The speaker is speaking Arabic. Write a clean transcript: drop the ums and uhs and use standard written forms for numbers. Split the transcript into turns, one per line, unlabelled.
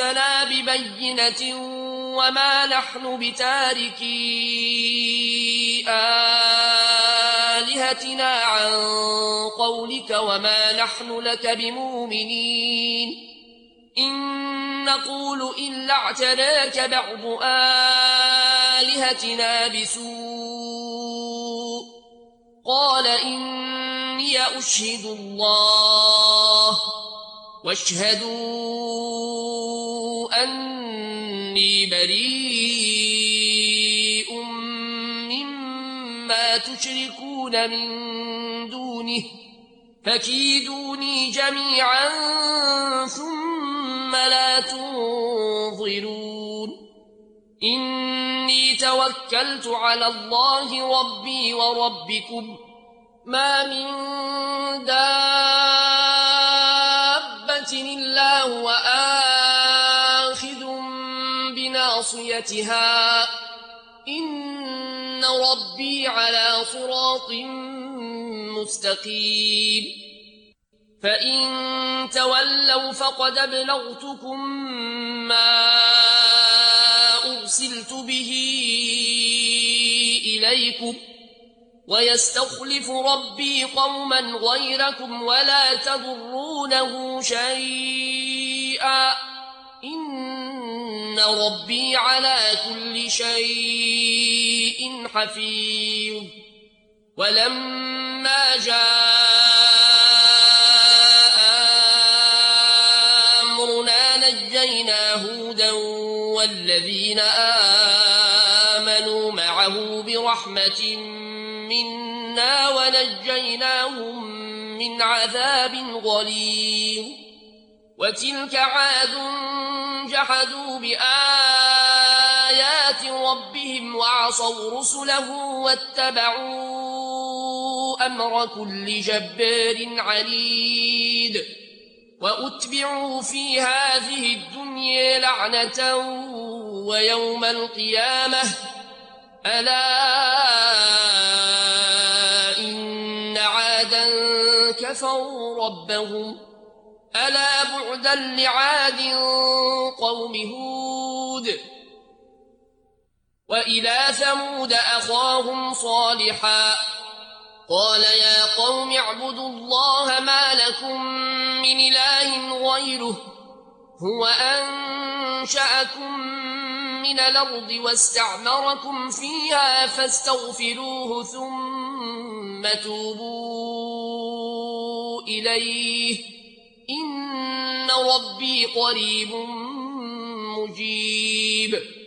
جئتنا ببينة وما نحن بتاركي آلهتنا عن قولك وما نحن لك بمؤمنين إن نقول إلا اعتراك بعض آلهتنا بسوء قال إني أشهد الله واشهدوا أني بريء مما تشركون من دونه فكيدوني جميعا ثم لا تنظرون إني توكلت على الله ربي وربكم ما من دابة إلا هو آخذ بناصيتها إن ربي على صراط مستقيم فإن تولوا فقد أبلغتكم ما أرسلت به إليكم ويستخلف ربي قوما غيركم ولا تضرونه شيئا إن ربي على كل شيء حفيظ ولما جاء أمرنا نجينا هودا والذين آمنوا معه برحمة منا ونجيناهم من عذاب غليظ وتلك عاد جحدوا بآيات ربهم وعصوا رسله واتبعوا أمر كل جبار عنيد وأتبعوا في هذه الدنيا لعنة ويوم القيامة ألا إن عادا كفروا ربهم ألا بعدا لعاد قوم هود وإلى ثمود أخاهم صالحا قال يا قوم اعبدوا الله ما لكم من إله غيره هو أنشأكم من الأرض واستعمركم فيها فاستغفروه ثم توبوا إليه إن ربي قريب مجيب